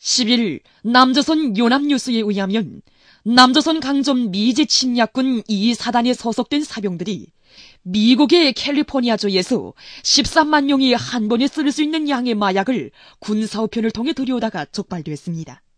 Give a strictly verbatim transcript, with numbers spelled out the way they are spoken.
십일 남조선 연합뉴스에 의하면 남조선 강점 미제 침략군 이 사단에 소속된 사병들이 미국의 캘리포니아주에서 십삼만 명이 한 번에 쓸 수 있는 양의 마약을 군사우편을 통해 들여오다가 적발됐습니다.